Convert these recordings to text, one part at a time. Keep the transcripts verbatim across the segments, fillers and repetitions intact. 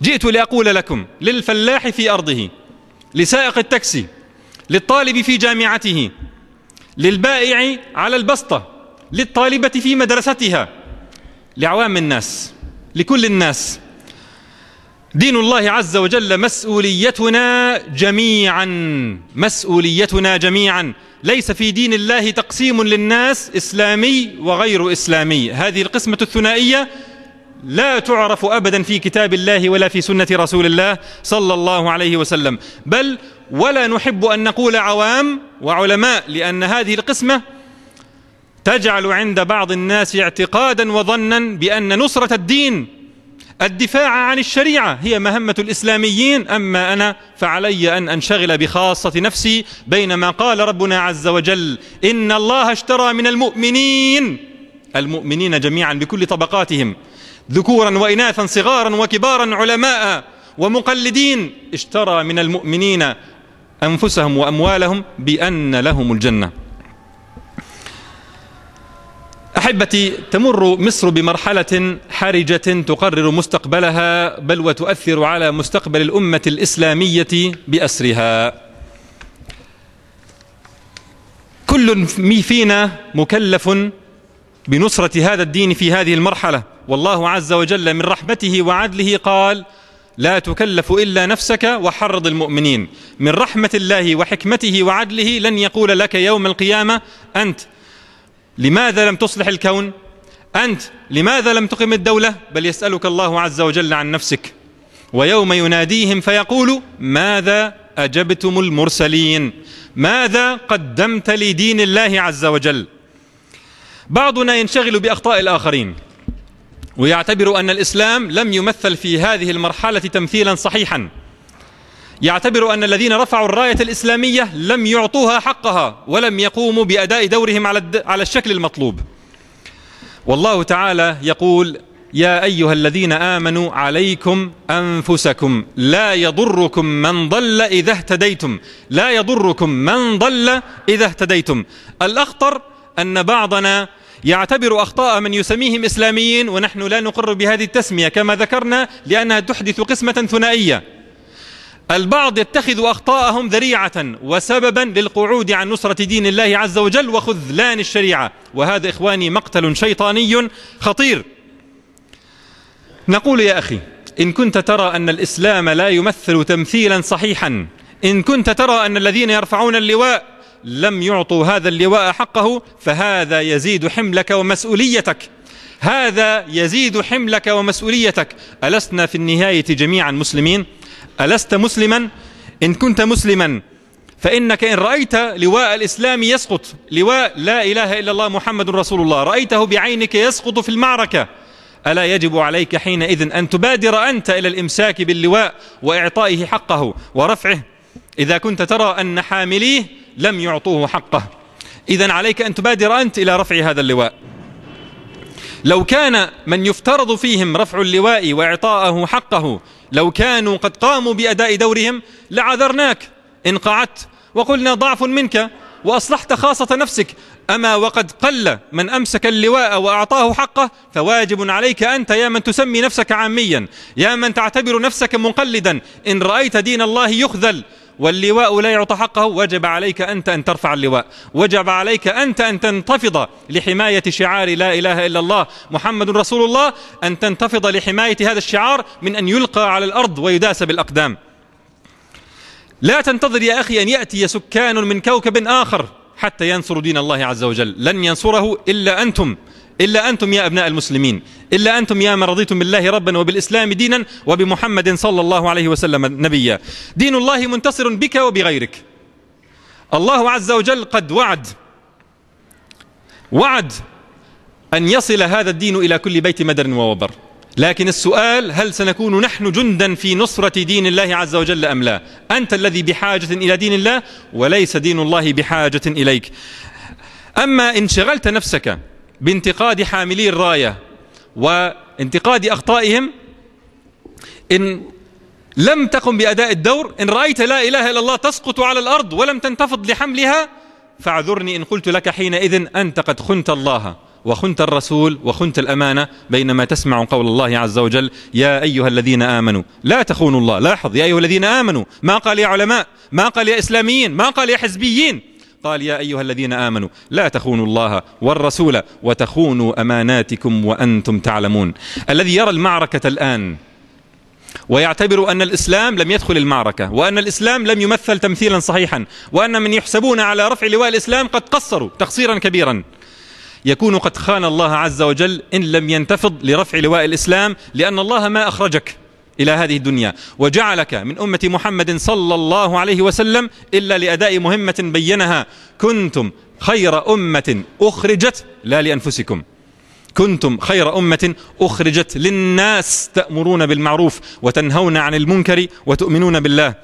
جئت لأقول لكم للفلاح في أرضه، لسائق التاكسي، للطالب في جامعته، للبائع على البسطة، للطالبة في مدرستها، لعوام الناس، لكل الناس، دين الله عز وجل مسؤوليتنا جميعا، مسؤوليتنا جميعا. ليس في دين الله تقسيم للناس إسلامي وغير إسلامي. هذه القسمة الثنائية لا تعرف أبدا في كتاب الله ولا في سنة رسول الله صلى الله عليه وسلم، بل ولا نحب أن نقول عوام وعلماء، لأن هذه القسمة تجعل عند بعض الناس اعتقادا وظنا بأن نصرة الدين، الدفاع عن الشريعة هي مهمة الإسلاميين، أما أنا فعلي أن أنشغل بخاصة نفسي، بينما قال ربنا عز وجل إن الله اشترى من المؤمنين، المؤمنين جميعا بكل طبقاتهم، ذكورا وإناثا، صغارا وكبارا، علماء ومقلدين، اشترى من المؤمنين أنفسهم وأموالهم بأن لهم الجنة. أحبتي، تمر مصر بمرحلة حرجة تقرر مستقبلها، بل وتؤثر على مستقبل الأمة الإسلامية بأسرها. كل فينا مكلف بنصرة هذا الدين في هذه المرحلة، والله عز وجل من رحمته وعدله قال لا تكلف إلا نفسك وحرض المؤمنين. من رحمة الله وحكمته وعدله لن يقول لك يوم القيامة أنت لماذا لم تصلح الكون، أنت لماذا لم تقم الدولة، بل يسألك الله عز وجل عن نفسك. ويوم يناديهم فيقول ماذا أجبتم المرسلين، ماذا قدمت لدين الله عز وجل. بعضنا ينشغل بأخطاء الآخرين ويعتبر أن الإسلام لم يمثل في هذه المرحلة تمثيلا صحيحا، يعتبر أن الذين رفعوا الراية الإسلامية لم يعطوها حقها ولم يقوموا بأداء دورهم على الشكل المطلوب. والله تعالى يقول يا أيها الذين آمنوا عليكم أنفسكم لا يضركم من ضل إذا اهتديتم، لا يضركم من ضل إذا اهتديتم. الأخطر أن بعضنا يعتبر أخطاء من يسميهم إسلاميين ونحن لا نقر بهذه التسمية كما ذكرنا لأنها تحدث قسمة ثنائية. البعض يتخذ أخطاءهم ذريعة وسببا للقعود عن نصرة دين الله عز وجل وخذلان الشريعة، وهذا إخواني مقتل شيطاني خطير. نقول يا أخي إن كنت ترى أن الإسلام لا يمثل تمثيلا صحيحا، إن كنت ترى أن الذين يرفعون اللواء لم يعطوا هذا اللواء حقه، فهذا يزيد حملك ومسؤوليتك، هذا يزيد حملك ومسؤوليتك. ألسنا في النهاية جميعا مسلمين؟ ألست مسلما؟ إن كنت مسلما فإنك إن رأيت لواء الإسلام يسقط، لواء لا إله إلا الله محمد رسول الله، رأيته بعينك يسقط في المعركة، ألا يجب عليك حينئذ أن تبادر أنت إلى الإمساك باللواء وإعطائه حقه ورفعه إذا كنت ترى أن حامليه لم يعطوه حقه؟ إذن عليك أن تبادر أنت إلى رفع هذا اللواء. لو كان من يفترض فيهم رفع اللواء وإعطاءه حقه لو كانوا قد قاموا بأداء دورهم لعذرناك إن قعدت وقلنا ضعف منك وأصلحت خاصة نفسك، أما وقد قل من أمسك اللواء وأعطاه حقه، فواجب عليك أنت يا من تسمي نفسك عاميا، يا من تعتبر نفسك مقلدا، إن رأيت دين الله يخذل واللواء لا يعطى حقه، وجب عليك أنت أن ترفع اللواء، وجب عليك أنت أن تنتفض لحماية شعار لا إله إلا الله محمد رسول الله، أن تنتفض لحماية هذا الشعار من أن يلقى على الأرض ويداس بالأقدام. لا تنتظر يا أخي أن يأتي سكان من كوكب آخر حتى ينصروا دين الله عز وجل، لن ينصره إلا أنتم، إلا أنتم يا أبناء المسلمين، إلا أنتم يا من رضيتم بالله ربا وبالإسلام دينا وبمحمد صلى الله عليه وسلم نبيا. دين الله منتصر بك وبغيرك. الله عز وجل قد وعد وعد أن يصل هذا الدين إلى كل بيت مدر ووبر، لكن السؤال هل سنكون نحن جندا في نصرة دين الله عز وجل أم لا؟ أنت الذي بحاجة إلى دين الله وليس دين الله بحاجة إليك. أما إن شغلت نفسك بانتقاد حاملي الراية وانتقاد أخطائهم، إن لم تقم بأداء الدور، إن رأيت لا إله إلا الله تسقط على الأرض ولم تنتفض لحملها، فاعذرني إن قلت لك حينئذ أنت قد خنت الله وخنت الرسول وخنت الأمانة بينما تسمع قول الله عز وجل يا أيها الذين آمنوا لا تخونوا الله. لاحظ، يا أيها الذين آمنوا، ما قال يا علماء، ما قال يا إسلاميين، ما قال يا حزبيين، قال يا أيها الذين آمنوا لا تخونوا الله والرسول وتخونوا أماناتكم وأنتم تعلمون. الذي يرى المعركة الآن ويعتبر أن الإسلام لم يدخل المعركة، وأن الإسلام لم يمثل تمثيلا صحيحا، وأن من يحسبون على رفع لواء الإسلام قد قصروا تقصيرا كبيرا، يكون قد خان الله عز وجل إن لم ينتفض لرفع لواء الإسلام، لأن الله ما أخرجك إلى هذه الدنيا وجعلك من أمة محمد صلى الله عليه وسلم إلا لأداء مهمة بينها: كنتم خير أمة أخرجت لا لأنفسكم، كنتم خير أمة أخرجت للناس تأمرون بالمعروف وتنهون عن المنكر وتؤمنون بالله.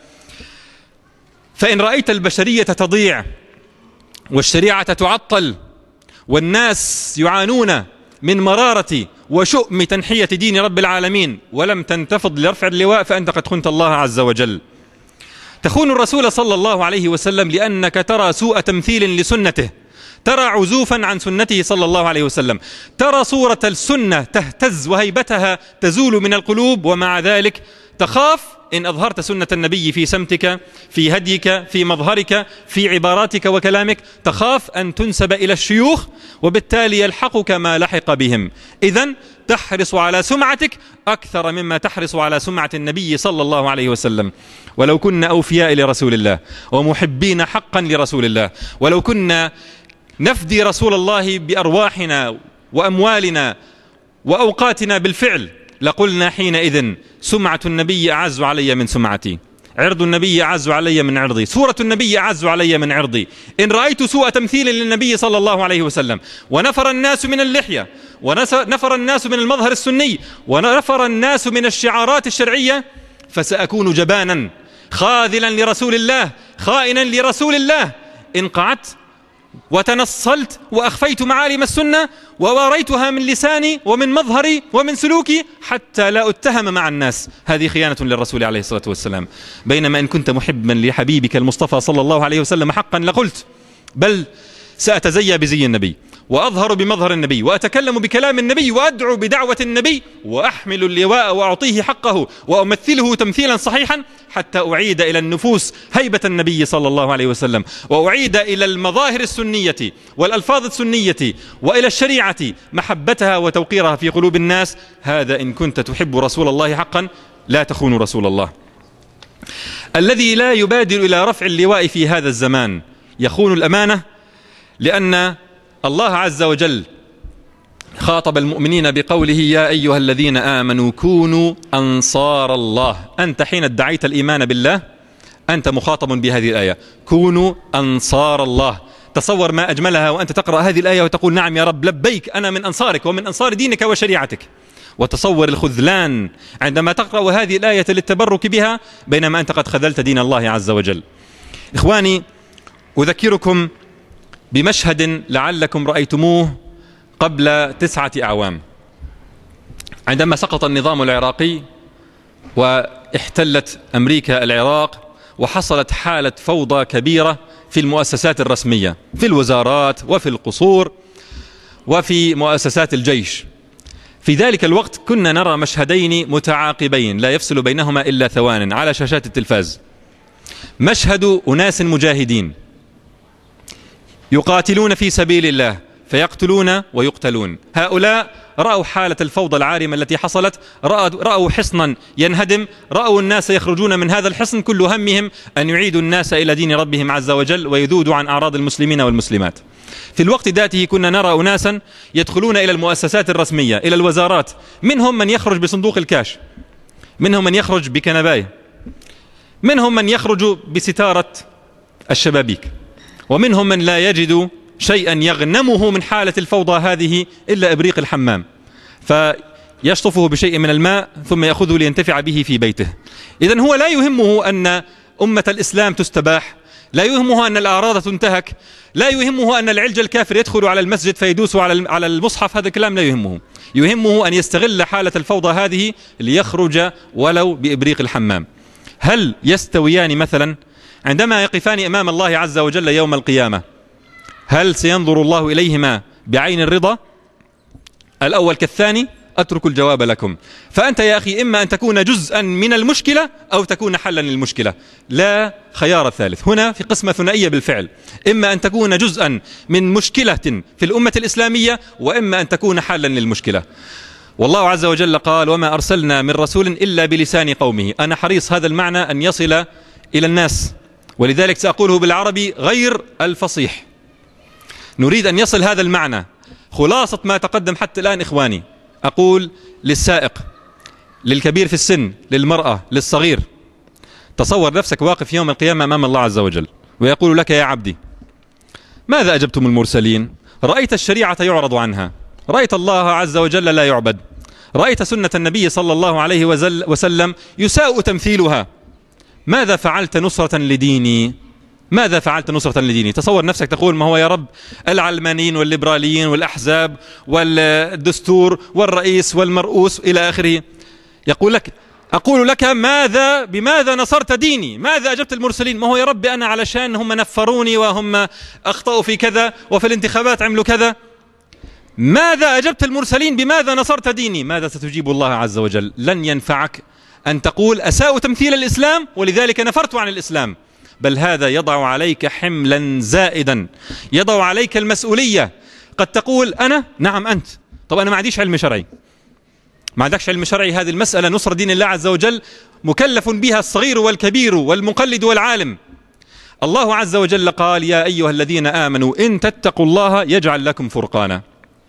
فإن رأيت البشرية تضيع والشريعة تعطل والناس يعانون من مرارة وشؤم تنحية دين رب العالمين ولم تنتفض لرفع اللواء، فأنت قد خنت الله عز وجل. تخون الرسول صلى الله عليه وسلم لأنك ترى سوء تمثيل لسنته، ترى عزوفا عن سنته صلى الله عليه وسلم، ترى صورة السنة تهتز وهيبتها تزول من القلوب، ومع ذلك تخاف إن أظهرت سنة النبي في سمتك، في هديك، في مظهرك، في عباراتك وكلامك، تخاف أن تنسب إلى الشيوخ وبالتالي يلحقك ما لحق بهم. إذن تحرص على سمعتك أكثر مما تحرص على سمعة النبي صلى الله عليه وسلم. ولو كنا أوفياء لرسول الله ومحبين حقا لرسول الله، ولو كنا نفدي رسول الله بأرواحنا وأموالنا وأوقاتنا بالفعل، لقلنا حينئذ سمعة النبي أعز علي من سمعتي، عرض النبي أعز علي من عرضي، سورة النبي أعز علي من عرضي. إن رأيت سوء تمثيل للنبي صلى الله عليه وسلم ونفر الناس من اللحية ونفر الناس من المظهر السني ونفر الناس من الشعارات الشرعية، فسأكون جبانا خاذلا لرسول الله خائنا لرسول الله إن قعدت وتنصلت وأخفيت معالم السنة وواريتها من لساني ومن مظهري ومن سلوكي حتى لا أتهم مع الناس. هذه خيانة للرسول عليه الصلاة والسلام. بينما إن كنت محبا لحبيبك المصطفى صلى الله عليه وسلم حقا لقلت بل سأتزيى بزي النبي وأظهر بمظهر النبي وأتكلم بكلام النبي وأدعو بدعوة النبي وأحمل اللواء وأعطيه حقه وأمثله تمثيلا صحيحا حتى أعيد إلى النفوس هيبة النبي صلى الله عليه وسلم، وأعيد إلى المظاهر السنية والألفاظ السنية وإلى الشريعة محبتها وتوقيرها في قلوب الناس. هذا إن كنت تحب رسول الله حقا. لا تخون رسول الله. الذي لا يبادر إلى رفع اللواء في هذا الزمان يخون الأمانة، لأن الله عز وجل خاطب المؤمنين بقوله يا أيها الذين آمنوا كونوا أنصار الله. أنت حين ادعيت الإيمان بالله أنت مخاطب بهذه الآية، كونوا أنصار الله. تصور ما أجملها وأنت تقرأ هذه الآية وتقول نعم يا رب لبيك أنا من أنصارك ومن أنصار دينك وشريعتك. وتصور الخذلان عندما تقرأ هذه الآية للتبرك بها بينما أنت قد خذلت دين الله عز وجل. إخواني، أذكركم بمشهد لعلكم رأيتموه قبل تسعة أعوام، عندما سقط النظام العراقي واحتلت أمريكا العراق وحصلت حالة فوضى كبيرة في المؤسسات الرسمية، في الوزارات وفي القصور وفي مؤسسات الجيش. في ذلك الوقت كنا نرى مشهدين متعاقبين لا يفصل بينهما إلا ثوان على شاشات التلفاز. مشهد أناس مجاهدين يقاتلون في سبيل الله فيقتلون ويقتلون. هؤلاء رأوا حالة الفوضى العارمة التي حصلت، رأوا حصنا ينهدم، رأوا الناس يخرجون من هذا الحصن كل همهم أن يعيدوا الناس إلى دين ربهم عز وجل ويذودوا عن أعراض المسلمين والمسلمات. في الوقت ذاته كنا نرى أناسا يدخلون إلى المؤسسات الرسمية إلى الوزارات، منهم من يخرج بصندوق الكاش، منهم من يخرج بكنباية، منهم من يخرج بستارة الشبابيك، ومنهم من لا يجد شيئا يغنمه من حالة الفوضى هذه إلا إبريق الحمام، فيشطفه بشيء من الماء ثم يأخذه لينتفع به في بيته. إذن هو لا يهمه أن أمة الإسلام تستباح، لا يهمه أن الأعراض تنتهك، لا يهمه أن العلج الكافر يدخل على المسجد فيدوس على المصحف. هذا الكلام لا يهمه. يهمه أن يستغل حالة الفوضى هذه ليخرج ولو بإبريق الحمام. هل يستويان مثلا عندما يقفان أمام الله عز وجل يوم القيامة؟ هل سينظر الله إليهما بعين الرضا الأول كالثاني، أترك الجواب لكم. فأنت يا أخي إما أن تكون جزءا من المشكلة أو تكون حلا للمشكلة، لا خيار الثالث. هنا في قسمة ثنائية بالفعل، إما أن تكون جزءا من مشكلة في الأمة الإسلامية، وإما أن تكون حلا للمشكلة. والله عز وجل قال: وما أرسلنا من رسول إلا بلسان قومه. أنا حريص هذا المعنى أن يصل إلى الناس، ولذلك سأقوله بالعربي غير الفصيح. نريد أن يصل هذا المعنى. خلاصة ما تقدم حتى الآن إخواني، أقول للسائق، للكبير في السن، للمرأة، للصغير: تصور نفسك واقف يوم القيامة أمام الله عز وجل ويقول لك: يا عبدي، ماذا أجبتم المرسلين؟ رأيت الشريعة يعرض عنها، رأيت الله عز وجل لا يعبد، رأيت سنة النبي صلى الله عليه وسلم يساء تمثيلها، ماذا فعلت نصرة لديني؟ ماذا فعلت نصرة لديني؟ تصور نفسك تقول: ما هو يا رب العلمانيين والليبراليين والأحزاب والدستور والرئيس والمرؤوس إلى آخره. يقول لك: أقول لك ماذا بماذا نصرت ديني؟ ماذا أجبت المرسلين؟ ما هو يا رب أنا علشان هم نفروني وهم أخطأوا في كذا وفي الانتخابات عملوا كذا. ماذا أجبت المرسلين؟ بماذا نصرت ديني؟ ماذا ستجيب الله عز وجل؟ لن ينفعك أن تقول أساء تمثيل الإسلام ولذلك نفرت عن الإسلام، بل هذا يضع عليك حملا زائدا، يضع عليك المسؤولية. قد تقول: أنا نعم أنت، طب أنا ما عنديش علم شرعي. ما عندكش علم شرعي، هذه المسألة نصر دين الله عز وجل مكلف بها الصغير والكبير والمقلد والعالم. الله عز وجل قال: يا أيها الذين آمنوا إن تتقوا الله يجعل لكم فرقانا.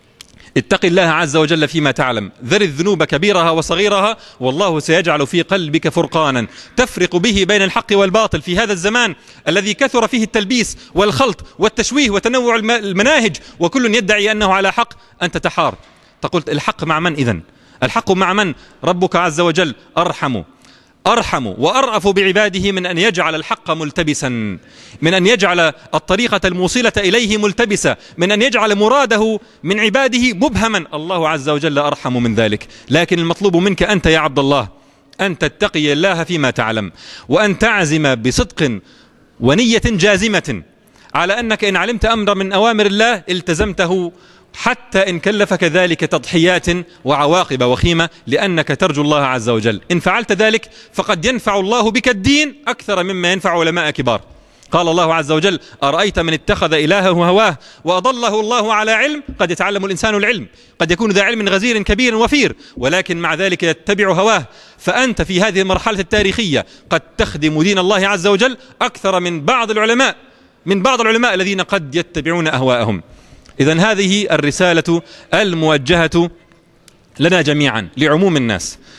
اتق الله عز وجل فيما تعلم، ذر الذنوب كبيرها وصغيرها، والله سيجعل في قلبك فرقانا تفرق به بين الحق والباطل في هذا الزمان الذي كثر فيه التلبيس والخلط والتشويه وتنوع المناهج، وكل يدعي أنه على حق. أنت تحار، تقول: الحق مع من إذن؟ الحق مع من؟ ربك عز وجل أرحم أرحم وأرأف بعباده من أن يجعل الحق ملتبسا، من أن يجعل الطريقة الموصلة إليه ملتبسة، من أن يجعل مراده من عباده مبهما. الله عز وجل أرحم من ذلك. لكن المطلوب منك أنت يا عبد الله أن تتقي الله فيما تعلم، وأن تعزم بصدق ونية جازمة على أنك إن علمت أمر من أوامر الله التزمته، حتى إن كلفك ذلك تضحيات وعواقب وخيمة، لأنك ترجو الله عز وجل. إن فعلت ذلك فقد ينفع الله بك الدين أكثر مما ينفع علماء كبار. قال الله عز وجل: أرأيت من اتخذ إلهه هواه وأضله الله على علم. قد يتعلم الإنسان العلم، قد يكون ذا علم غزير كبير وفير، ولكن مع ذلك يتبع هواه. فأنت في هذه المرحلة التاريخية قد تخدم دين الله عز وجل أكثر من بعض العلماء من بعض العلماء الذين قد يتبعون أهواءهم. إذن هذه الرسالة الموجهة لنا جميعا لعموم الناس.